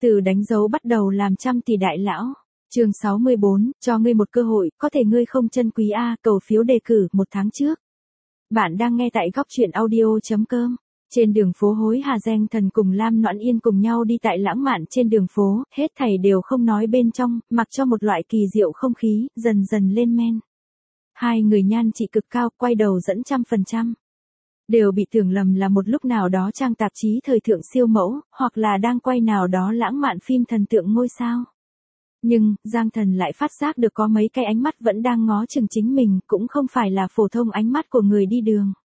Từ đánh dấu bắt đầu làm trăm tỷ đại lão. Chương 64, cho ngươi một cơ hội, có thể ngươi không trân quý a, cầu phiếu đề cử 1 tháng trước. Bạn đang nghe tại góc truyện audio.com. Trên đường phố hối Hà Giang Thần cùng Lam Noãn Yên cùng nhau đi tại lãng mạn trên đường phố, hết thảy đều không nói bên trong, mặc cho một loại kỳ diệu không khí, dần dần lên men. Hai người nhan trị cực cao, quay đầu dẫn 100%. Đều bị tưởng lầm là một lúc nào đó trang tạp chí thời thượng siêu mẫu, hoặc là đang quay nào đó lãng mạn phim thần tượng ngôi sao. Nhưng, Giang Thần lại phát giác được có mấy cái ánh mắt vẫn đang ngó chừng chính mình, cũng không phải là phổ thông ánh mắt của người đi đường,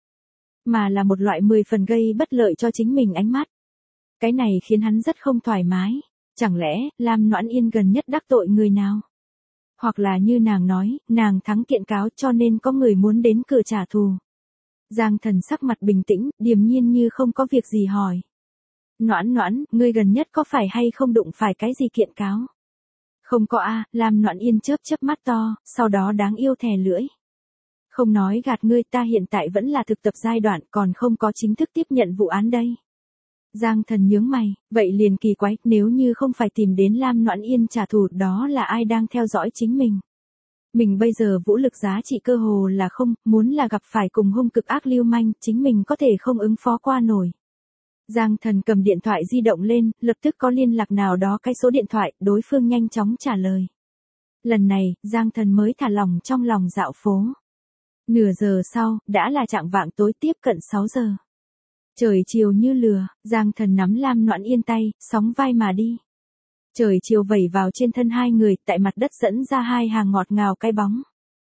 mà là một loại 10 phần gây bất lợi cho chính mình ánh mắt. Cái này khiến hắn rất không thoải mái. Chẳng lẽ, Lam Noãn Yên gần nhất đắc tội người nào? Hoặc là như nàng nói, nàng thắng kiện cáo cho nên có người muốn đến cửa trả thù. Giang Thần sắc mặt bình tĩnh, điềm nhiên như không có việc gì hỏi. Noãn Noãn, ngươi gần nhất có phải hay không đụng phải cái gì kiện cáo? Không có a, Lam Noãn Yên chớp chớp mắt to, sau đó đáng yêu thè lưỡi. Không nói gạt ngươi, ta hiện tại vẫn là thực tập giai đoạn, còn không có chính thức tiếp nhận vụ án đây. Giang Thần nhướng mày, vậy liền kỳ quái, nếu như không phải tìm đến Lam Noãn Yên trả thù, đó là ai đang theo dõi chính mình? Mình bây giờ vũ lực giá trị cơ hồ là không, muốn là gặp phải cùng hung cực ác lưu manh, chính mình có thể không ứng phó qua nổi. Giang Thần cầm điện thoại di động lên, lập tức có liên lạc nào đó cái số điện thoại, đối phương nhanh chóng trả lời. Lần này, Giang Thần mới thả lỏng trong lòng dạo phố. Nửa giờ sau, đã là chạng vạng tối tiếp cận 6 giờ. Trời chiều như lừa, Giang Thần nắm Lam Noãn Yên tay, sóng vai mà đi. Trời chiều vẩy vào trên thân hai người, tại mặt đất dẫn ra hai hàng ngọt ngào cái bóng.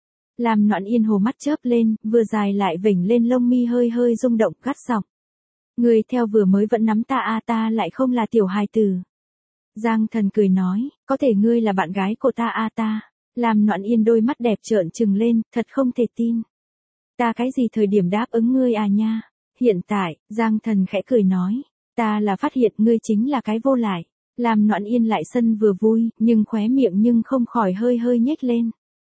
Lam Noãn Yên hồ mắt chớp lên, vừa dài lại vểnh lên lông mi hơi hơi rung động, gắt giọng. Người theo vừa mới vẫn nắm ta a, ta lại không là tiểu hài tử. Giang Thần cười nói, có thể ngươi là bạn gái của ta a ta. Lam Noãn Yên đôi mắt đẹp trợn trừng lên, thật không thể tin. Ta cái gì thời điểm đáp ứng ngươi à nha? Hiện tại, Giang Thần khẽ cười nói, ta là phát hiện ngươi chính là cái vô lại. Lam Noãn Yên lại sân vừa vui, nhưng khóe miệng nhưng không khỏi hơi hơi nhếch lên.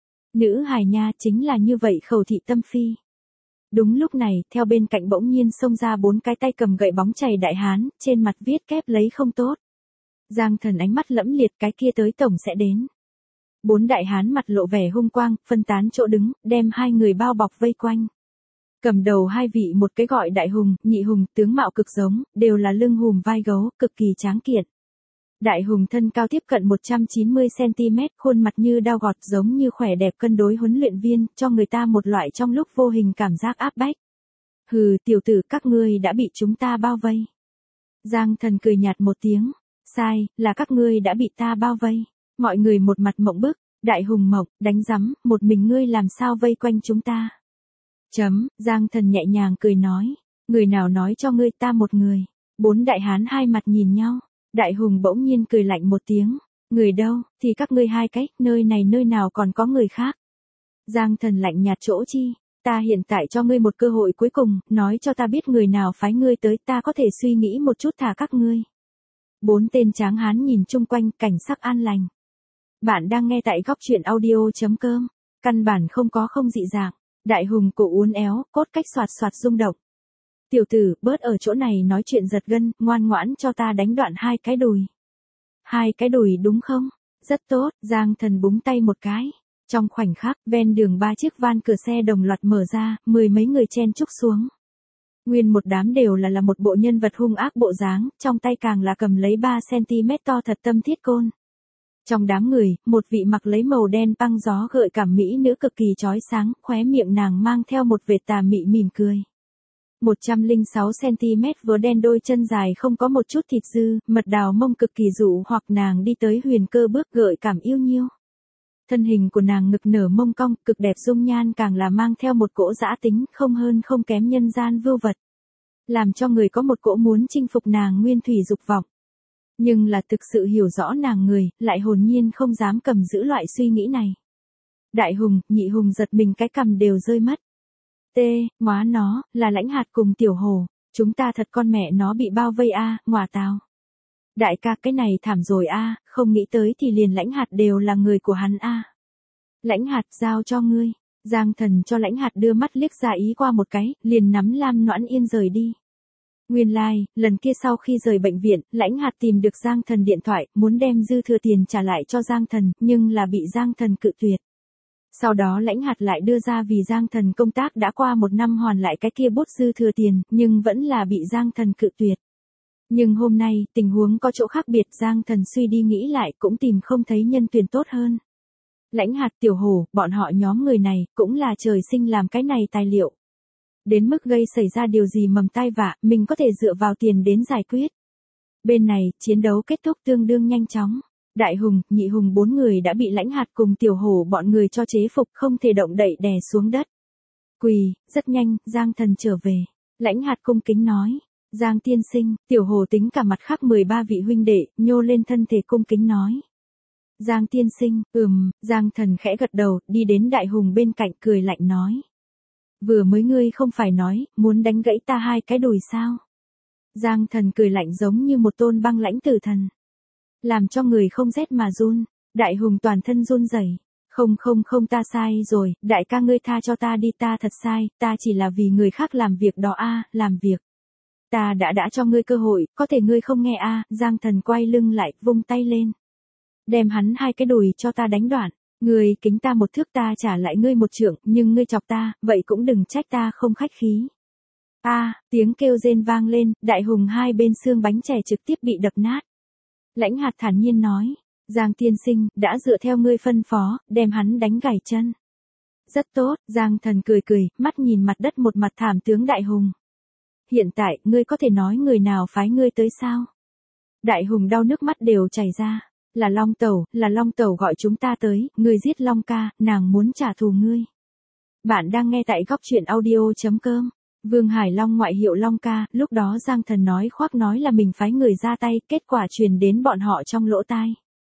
Nữ hài nha, chính là như vậy khẩu thị tâm phi. Đúng lúc này, theo bên cạnh bỗng nhiên xông ra 4 cái tay cầm gậy bóng chày đại hán, trên mặt viết kép lấy không tốt. Giang Thần ánh mắt lẫm liệt, cái kia tới tổng sẽ đến. 4 đại hán mặt lộ vẻ hung quang, phân tán chỗ đứng, đem hai người bao bọc vây quanh. Cầm đầu hai vị một cái gọi Đại Hùng, Nhị Hùng, tướng mạo cực giống, đều là lưng hùm vai gấu, cực kỳ tráng kiện. Đại Hùng thân cao tiếp cận 190cm, khuôn mặt như dao gọt giống như khỏe đẹp cân đối huấn luyện viên, cho người ta một loại trong lúc vô hình cảm giác áp bách. Hừ, tiểu tử, các ngươi đã bị chúng ta bao vây. Giang Thần cười nhạt một tiếng. Sai, là các ngươi đã bị ta bao vây. Mọi người một mặt mộng bức. Đại Hùng mộng, đánh rắm, một mình ngươi làm sao vây quanh chúng ta. Giang Thần nhẹ nhàng cười nói. Người nào nói cho ngươi ta một người. 4 đại hán hai mặt nhìn nhau. Đại Hùng bỗng nhiên cười lạnh một tiếng. Người đâu, thì các ngươi hai cái, nơi này nơi nào còn có người khác. Giang Thần lạnh nhạt chỗ chi. Ta hiện tại cho ngươi một cơ hội cuối cùng, nói cho ta biết người nào phái ngươi tới, ta có thể suy nghĩ một chút thả các ngươi. 4 tên tráng hán nhìn chung quanh, cảnh sắc an lành. Bạn đang nghe tại góc truyện audio.com. Căn bản không có không dị dạng. Đại Hùng cổ uốn éo, cốt cách xoạt xoạt rung động. Tiểu tử, bớt ở chỗ này nói chuyện giật gân, ngoan ngoãn cho ta đánh đoạn 2 cái đùi. 2 cái đùi đúng không? Rất tốt, Giang Thần búng tay một cái. Trong khoảnh khắc, ven đường 3 chiếc van cửa xe đồng loạt mở ra, 10 mấy người chen chúc xuống. Nguyên một đám đều là một bộ nhân vật hung ác bộ dáng, trong tay càng là cầm lấy 3cm to thật tâm thiết côn. Trong đám người, một vị mặc lấy màu đen băng gió gợi cảm mỹ nữ cực kỳ chói sáng, khóe miệng nàng mang theo một vệt tà mị mỉm cười. 106cm vớ đen, đôi chân dài không có một chút thịt dư, mật đào mông cực kỳ dụ hoặc nàng đi tới huyền cơ bước gợi cảm yêu nhiêu. Thân hình của nàng ngực nở mông cong, cực đẹp dung nhan càng là mang theo một cỗ dã tính, không hơn không kém nhân gian vưu vật. Làm cho người có một cỗ muốn chinh phục nàng nguyên thủy dục vọng. Nhưng là thực sự hiểu rõ nàng người, lại hồn nhiên không dám cầm giữ loại suy nghĩ này. Đại Hùng, Nhị Hùng giật mình cái cằm đều rơi mất. Móa nó, là Lãnh Hạt cùng Tiểu Hồ, chúng ta thật con mẹ nó bị bao vây a, ngọa tào. Đại ca, cái này thảm rồi a, không nghĩ tới thì liền Lãnh Hạt đều là người của hắn a. Lãnh Hạt, giao cho ngươi. Giang Thần cho Lãnh Hạt đưa mắt liếc ra ý qua một cái, liền nắm Lam Noãn Yên rời đi. Nguyên lai, lần kia sau khi rời bệnh viện, Lãnh Hạt tìm được Giang Thần điện thoại, muốn đem dư thừa tiền trả lại cho Giang Thần, nhưng là bị Giang Thần cự tuyệt. Sau đó Lãnh Hạt lại đưa ra vì Giang Thần công tác đã qua 1 năm hoàn lại cái kia bút dư thừa tiền, nhưng vẫn là bị Giang Thần cự tuyệt. Nhưng hôm nay, tình huống có chỗ khác biệt, Giang Thần suy đi nghĩ lại cũng tìm không thấy nhân tuyển tốt hơn. Lãnh Hạt, Tiểu Hổ, bọn họ nhóm người này, cũng là trời sinh làm cái này tài liệu. Đến mức gây xảy ra điều gì mầm tai vạ, mình có thể dựa vào tiền đến giải quyết. Bên này, chiến đấu kết thúc tương đương nhanh chóng. Đại Hùng, Nhị Hùng 4 người đã bị Lãnh Hạt cùng Tiểu Hổ bọn người cho chế phục, không thể động đậy đè xuống đất. Quỳ, rất nhanh, Giang Thần trở về. Lãnh Hạt cung kính nói. Giang tiên sinh, Tiểu Hổ tính cả mặt khác 13 vị huynh đệ, nhô lên thân thể cung kính nói. Giang tiên sinh, Giang Thần khẽ gật đầu, đi đến Đại Hùng bên cạnh cười lạnh nói. Vừa mới ngươi không phải nói, muốn đánh gãy ta 2 cái đùi sao? Giang Thần cười lạnh giống như một tôn băng lãnh tử thần. Làm cho người không rét mà run. Đại Hùng toàn thân run rẩy. Không ta sai rồi, đại ca ngươi tha cho ta đi, ta thật sai, ta chỉ là vì người khác làm việc đó làm việc. Ta đã cho ngươi cơ hội, có thể ngươi không nghe Giang Thần quay lưng lại, vung tay lên. Đem hắn 2 cái đùi cho ta đánh đoạn. Ngươi kính ta 1 thước ta trả lại ngươi 1 trượng, nhưng ngươi chọc ta, vậy cũng đừng trách ta không khách khí. Tiếng kêu rên vang lên, Đại Hùng 2 bên xương bánh chè trực tiếp bị đập nát. Lãnh Hạt thản nhiên nói, Giang tiên sinh, đã dựa theo ngươi phân phó, đem hắn đánh gãy chân. Rất tốt, Giang Thần cười, mắt nhìn mặt đất một mặt thảm tướng Đại Hùng. Hiện tại, ngươi có thể nói người nào phái ngươi tới sao? Đại Hùng đau nước mắt đều chảy ra. Là Long Tẩu gọi chúng ta tới, ngươi giết Long ca, nàng muốn trả thù ngươi. Bạn đang nghe tại góc truyện audio.com. Vương Hải Long ngoại hiệu Long ca, lúc đó Giang Thần nói khoác nói là mình phái người ra tay, kết quả truyền đến bọn họ trong lỗ tai.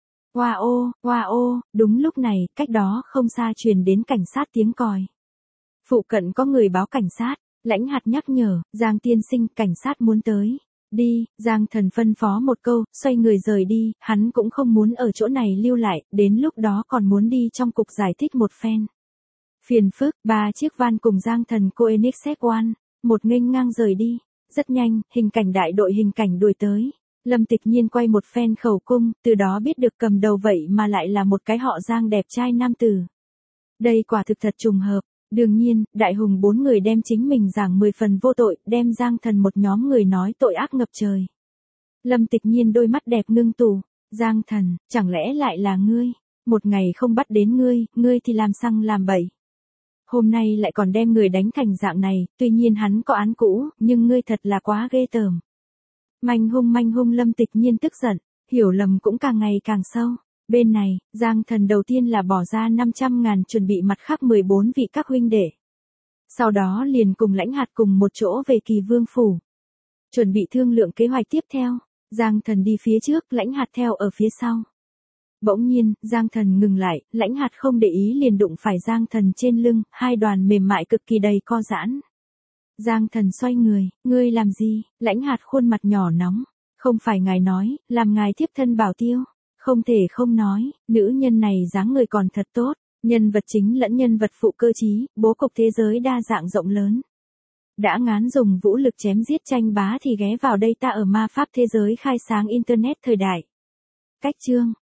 Wow, đúng lúc này, cách đó không xa truyền đến cảnh sát tiếng còi. Phụ cận có người báo cảnh sát, Lãnh Hạt nhắc nhở, Giang tiên sinh, cảnh sát muốn tới. Đi, Giang Thần phân phó một câu, xoay người rời đi, hắn cũng không muốn ở chỗ này lưu lại, đến lúc đó còn muốn đi trong cục giải thích một phen. Phiền phức, 3 chiếc van cùng Giang Thần Koenigsegg One, một nghênh ngang rời đi. Rất nhanh, hình cảnh đại đội hình cảnh đuổi tới. Lâm Tịch Nhiên quay một phen khẩu cung, từ đó biết được cầm đầu vậy mà lại là một cái họ Giang đẹp trai nam tử. Đây quả thực thật trùng hợp. Đương nhiên, Đại Hùng 4 người đem chính mình giảng 10 phần vô tội, đem Giang Thần một nhóm người nói tội ác ngập trời. Lâm Tịch Nhiên đôi mắt đẹp ngưng tụ. Giang Thần, chẳng lẽ lại là ngươi? Một ngày không bắt đến ngươi thì làm xăng làm bậy. Hôm nay lại còn đem người đánh thành dạng này, tuy nhiên hắn có án cũ, nhưng ngươi thật là quá ghê tởm. Manh hung Lâm Tịch Nhiên tức giận, hiểu lầm cũng càng ngày càng sâu. Bên này, Giang Thần đầu tiên là bỏ ra 500.000 chuẩn bị mặt khác 14 vị các huynh đệ. Sau đó liền cùng Lãnh Hạt cùng một chỗ về Kỳ Vương Phủ. Chuẩn bị thương lượng kế hoạch tiếp theo. Giang Thần đi phía trước, Lãnh Hạt theo ở phía sau. Bỗng nhiên, Giang Thần ngừng lại, Lãnh Hạt không để ý liền đụng phải Giang Thần trên lưng, 2 đoàn mềm mại cực kỳ đầy co giãn. Giang Thần xoay người, ngươi làm gì? Lãnh Hạt khuôn mặt nhỏ nóng. Không phải ngài nói, làm ngài thiếp thân bảo tiêu. Không thể không nói, nữ nhân này dáng người còn thật tốt, nhân vật chính lẫn nhân vật phụ cơ trí, bố cục thế giới đa dạng rộng lớn. Đã ngán dùng vũ lực chém giết tranh bá thì ghé vào đây ta ở ma pháp thế giới khai sáng internet thời đại. Cách chương